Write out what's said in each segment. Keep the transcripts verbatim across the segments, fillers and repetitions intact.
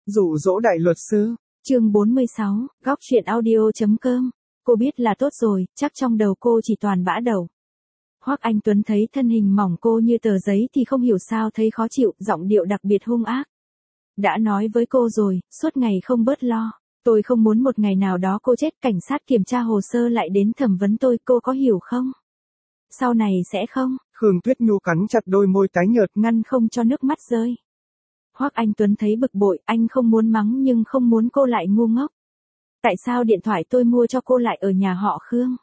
Dụ dỗ đại luật sư. Chương bốn mươi sáu, góc chuyện audio.com. Cô biết là tốt rồi, chắc trong đầu cô chỉ toàn bã đậu. Hoắc Anh Tuấn thấy thân hình mỏng cô như tờ giấy thì không hiểu sao thấy khó chịu, giọng điệu đặc biệt hung ác. Đã nói với cô rồi, suốt ngày không bớt lo. Tôi không muốn một ngày nào đó cô chết, cảnh sát kiểm tra hồ sơ lại đến thẩm vấn tôi, cô có hiểu không? Sau này sẽ không? Khương Tuyết Nhu cắn chặt đôi môi tái nhợt, ngăn không cho nước mắt rơi. Hoắc Anh Tuấn thấy bực bội, anh không muốn mắng nhưng không muốn cô lại ngu ngốc. Tại sao điện thoại tôi mua cho cô lại ở nhà họ Khương?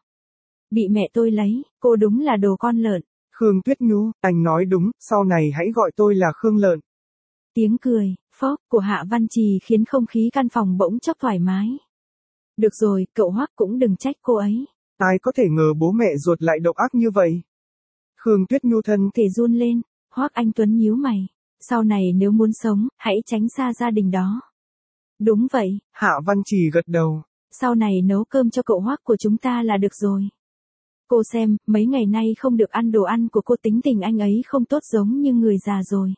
Bị mẹ tôi lấy, cô đúng là đồ con lợn. Khương Tuyết Nhu, anh nói đúng, sau này hãy gọi tôi là Khương Lợn. Tiếng cười, phốc, của Hạ Văn Trì khiến không khí căn phòng bỗng chốc thoải mái. Được rồi, cậu Hoắc cũng đừng trách cô ấy. Ai có thể ngờ bố mẹ ruột lại độc ác như vậy? Khương Tuyết Nhu thân thể run lên, Hoắc Anh Tuấn nhíu mày. Sau này nếu muốn sống, hãy tránh xa gia đình đó. Đúng vậy. Hạ Văn Trì gật đầu. Sau này nấu cơm cho cậu Hoắc của chúng ta là được rồi. Cô xem, mấy ngày nay không được ăn đồ ăn của cô, tính tình anh ấy không tốt giống như người già rồi.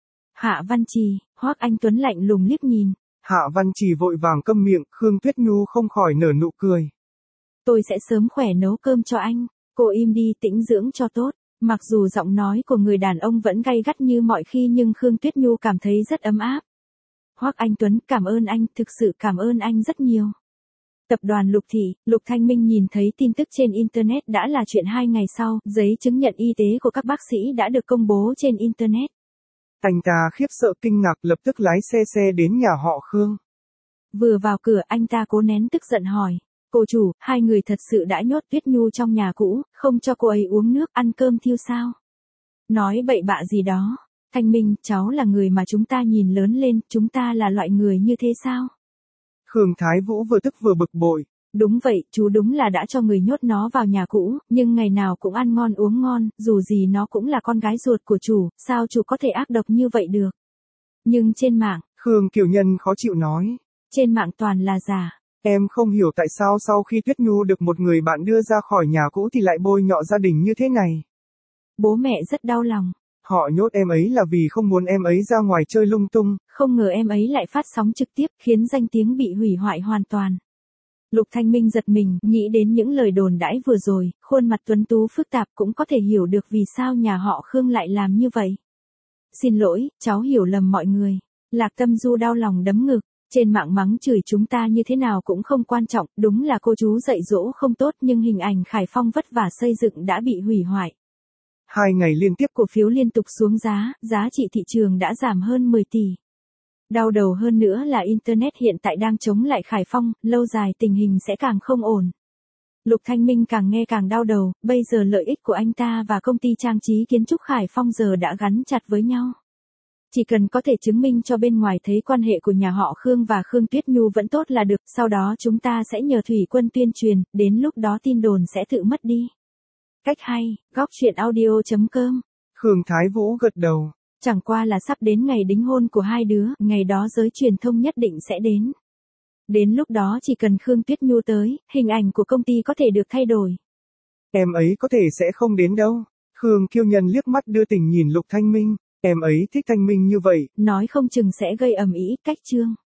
Hạ Văn Trì, Hoắc Anh Tuấn lạnh lùng liếc nhìn. Hạ Văn Trì vội vàng câm miệng, Khương Tuyết Nhu không khỏi nở nụ cười. Tôi sẽ sớm khỏe nấu cơm cho anh, cô im đi tĩnh dưỡng cho tốt. Mặc dù giọng nói của người đàn ông vẫn gay gắt như mọi khi nhưng Khương Tuyết Nhu cảm thấy rất ấm áp. Hoắc Anh Tuấn, cảm ơn anh, thực sự cảm ơn anh rất nhiều. Tập đoàn Lục Thị, Lục Thanh Minh nhìn thấy tin tức trên Internet đã là chuyện hai ngày sau, giấy chứng nhận y tế của các bác sĩ đã được công bố trên Internet. Anh ta khiếp sợ kinh ngạc lập tức lái xe xe đến nhà họ Khương. Vừa vào cửa anh ta cố nén tức giận hỏi. Cô chủ, hai người thật sự đã nhốt Tuyết Nhu trong nhà cũ, không cho cô ấy uống nước ăn cơm thiêu sao? Nói bậy bạ gì đó. Thanh Minh, cháu là người mà chúng ta nhìn lớn lên, chúng ta là loại người như thế sao? Khương Thái Vũ vừa tức vừa bực bội. Đúng vậy, chú đúng là đã cho người nhốt nó vào nhà cũ, nhưng ngày nào cũng ăn ngon uống ngon, dù gì nó cũng là con gái ruột của chủ, sao chủ có thể ác độc như vậy được? Nhưng trên mạng, Khương Kiều Nhân khó chịu nói. Trên mạng toàn là giả. Em không hiểu tại sao sau khi Tuyết Nhu được một người bạn đưa ra khỏi nhà cũ thì lại bôi nhọ gia đình như thế này. Bố mẹ rất đau lòng. Họ nhốt em ấy là vì không muốn em ấy ra ngoài chơi lung tung. Không ngờ em ấy lại phát sóng trực tiếp, khiến danh tiếng bị hủy hoại hoàn toàn. Lục Thanh Minh giật mình, nghĩ đến những lời đồn đãi vừa rồi, khuôn mặt tuấn tú phức tạp cũng có thể hiểu được vì sao nhà họ Khương lại làm như vậy. Xin lỗi, cháu hiểu lầm mọi người. Lạc Tâm Du đau lòng đấm ngực. Trên mạng mắng chửi chúng ta như thế nào cũng không quan trọng, đúng là cô chú dạy dỗ không tốt nhưng hình ảnh Khải Phong vất vả xây dựng đã bị hủy hoại. Hai ngày liên tiếp cổ phiếu liên tục xuống giá, giá trị thị trường đã giảm hơn mười tỷ. Đau đầu hơn nữa là Internet hiện tại đang chống lại Khải Phong, lâu dài tình hình sẽ càng không ổn. Lục Thanh Minh càng nghe càng đau đầu, bây giờ lợi ích của anh ta và công ty trang trí kiến trúc Khải Phong giờ đã gắn chặt với nhau. Chỉ cần có thể chứng minh cho bên ngoài thấy quan hệ của nhà họ Khương và Khương Tuyết Nhu vẫn tốt là được, sau đó chúng ta sẽ nhờ Thủy Quân tuyên truyền, đến lúc đó tin đồn sẽ tự mất đi. Cách hay, góc chuyện audio.com. Khương Thái Vũ gật đầu. Chẳng qua là sắp đến ngày đính hôn của hai đứa, ngày đó giới truyền thông nhất định sẽ đến. Đến lúc đó chỉ cần Khương Tuyết Nhu tới, hình ảnh của công ty có thể được thay đổi. Em ấy có thể sẽ không đến đâu. Khương Kiêu Nhân liếc mắt đưa tình nhìn Lục Thanh Minh. Em ấy thích Thanh Minh như vậy. Nói không chừng sẽ gây ầm ĩ. Cách chương.